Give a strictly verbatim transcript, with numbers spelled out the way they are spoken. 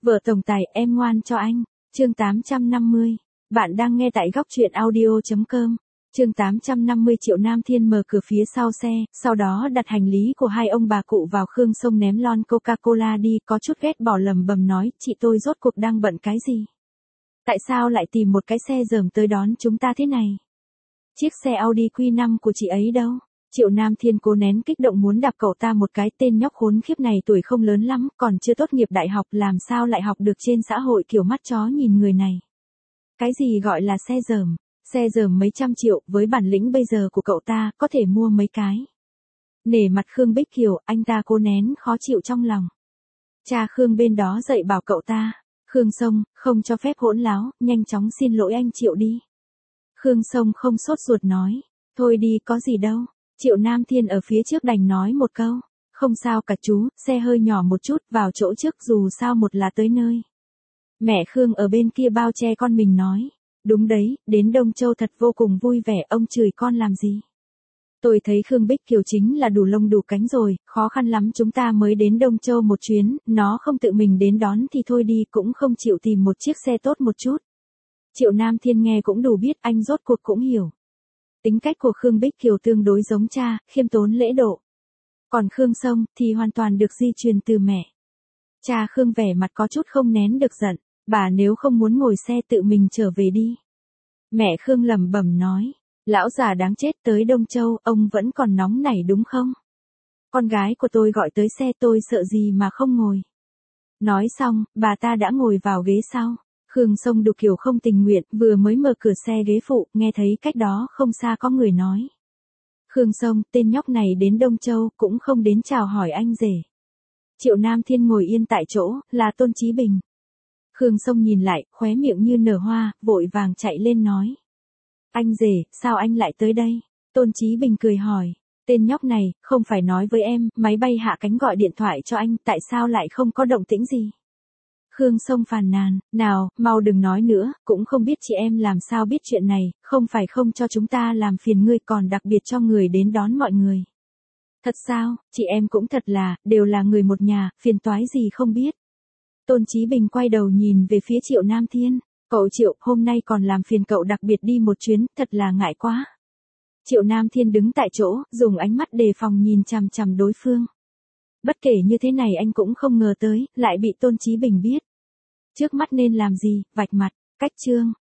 Vợ tổng tài, em ngoan cho anh. Chương tám trăm năm mươi. Bạn đang nghe tại góc truyện audio chấm com. Chương tám trăm năm mươi. Triệu Nam Thiên mở cửa phía sau xe, sau đó đặt hành lý của hai ông bà cụ vào. Khương Sông ném lon Coca-Cola đi, có chút ghét bỏ lẩm bẩm nói, chị tôi rốt cuộc đang bận cái gì? Tại sao lại tìm một cái xe dởm tới đón chúng ta thế này? Chiếc xe Audi Q năm của chị ấy đâu? Triệu Nam Thiên cố nén kích động muốn đạp cậu ta một cái. Tên nhóc khốn khiếp này tuổi không lớn lắm, còn chưa tốt nghiệp đại học, làm sao lại học được trên xã hội kiểu mắt chó nhìn người này. Cái gì gọi là xe dởm? Xe dởm mấy trăm triệu, với bản lĩnh bây giờ của cậu ta, có thể mua mấy cái. Nể mặt Khương Bích Kiều, anh ta cố nén khó chịu trong lòng. Cha Khương bên đó dạy bảo cậu ta, Khương Sông, không cho phép hỗn láo, nhanh chóng xin lỗi anh Triệu đi. Khương Sông không sốt ruột nói, thôi đi có gì đâu. Triệu Nam Thiên ở phía trước đành nói một câu, không sao cả chú, xe hơi nhỏ một chút, vào chỗ trước dù sao một là tới nơi. Mẹ Khương ở bên kia bao che con mình nói, đúng đấy, đến Đông Châu thật vô cùng vui vẻ, ông chửi con làm gì? Tôi thấy Khương Bích Kiều chính là đủ lông đủ cánh rồi, khó khăn lắm chúng ta mới đến Đông Châu một chuyến, nó không tự mình đến đón thì thôi đi, cũng không chịu tìm một chiếc xe tốt một chút. Triệu Nam Thiên nghe cũng đủ biết, anh rốt cuộc cũng hiểu. Tính cách của Khương Bích Kiều tương đối giống cha, khiêm tốn lễ độ. Còn Khương Sông thì hoàn toàn được di truyền từ mẹ. Cha Khương vẻ mặt có chút không nén được giận, bà nếu không muốn ngồi xe tự mình trở về đi. Mẹ Khương lẩm bẩm nói, lão già đáng chết, tới Đông Châu, ông vẫn còn nóng nảy đúng không? Con gái của tôi gọi tới xe, tôi sợ gì mà không ngồi. Nói xong, bà ta đã ngồi vào ghế sau. Khương Sông đục kiểu không tình nguyện, vừa mới mở cửa xe ghế phụ, nghe thấy cách đó không xa có người nói. Khương Sông, tên nhóc này đến Đông Châu, cũng không đến chào hỏi anh rể. Triệu Nam Thiên ngồi yên tại chỗ, là Tôn Chí Bình. Khương Sông nhìn lại, khóe miệng như nở hoa, vội vàng chạy lên nói. Anh rể, sao anh lại tới đây? Tôn Chí Bình cười hỏi, tên nhóc này, không phải nói với em, máy bay hạ cánh gọi điện thoại cho anh, tại sao lại không có động tĩnh gì? Khương Sông phàn nàn, nào, mau đừng nói nữa, cũng không biết chị em làm sao biết chuyện này, không phải không cho chúng ta làm phiền ngươi, còn đặc biệt cho người đến đón mọi người. Thật sao, chị em cũng thật là, đều là người một nhà, phiền toái gì không biết. Tôn Chí Bình quay đầu nhìn về phía Triệu Nam Thiên, cậu Triệu, hôm nay còn làm phiền cậu đặc biệt đi một chuyến, thật là ngại quá. Triệu Nam Thiên đứng tại chỗ, dùng ánh mắt đề phòng nhìn chằm chằm đối phương. Bất kể như thế này anh cũng không ngờ tới, lại bị Tôn Chí Bình biết. Trước mắt nên làm gì, vạch mặt, cách chương.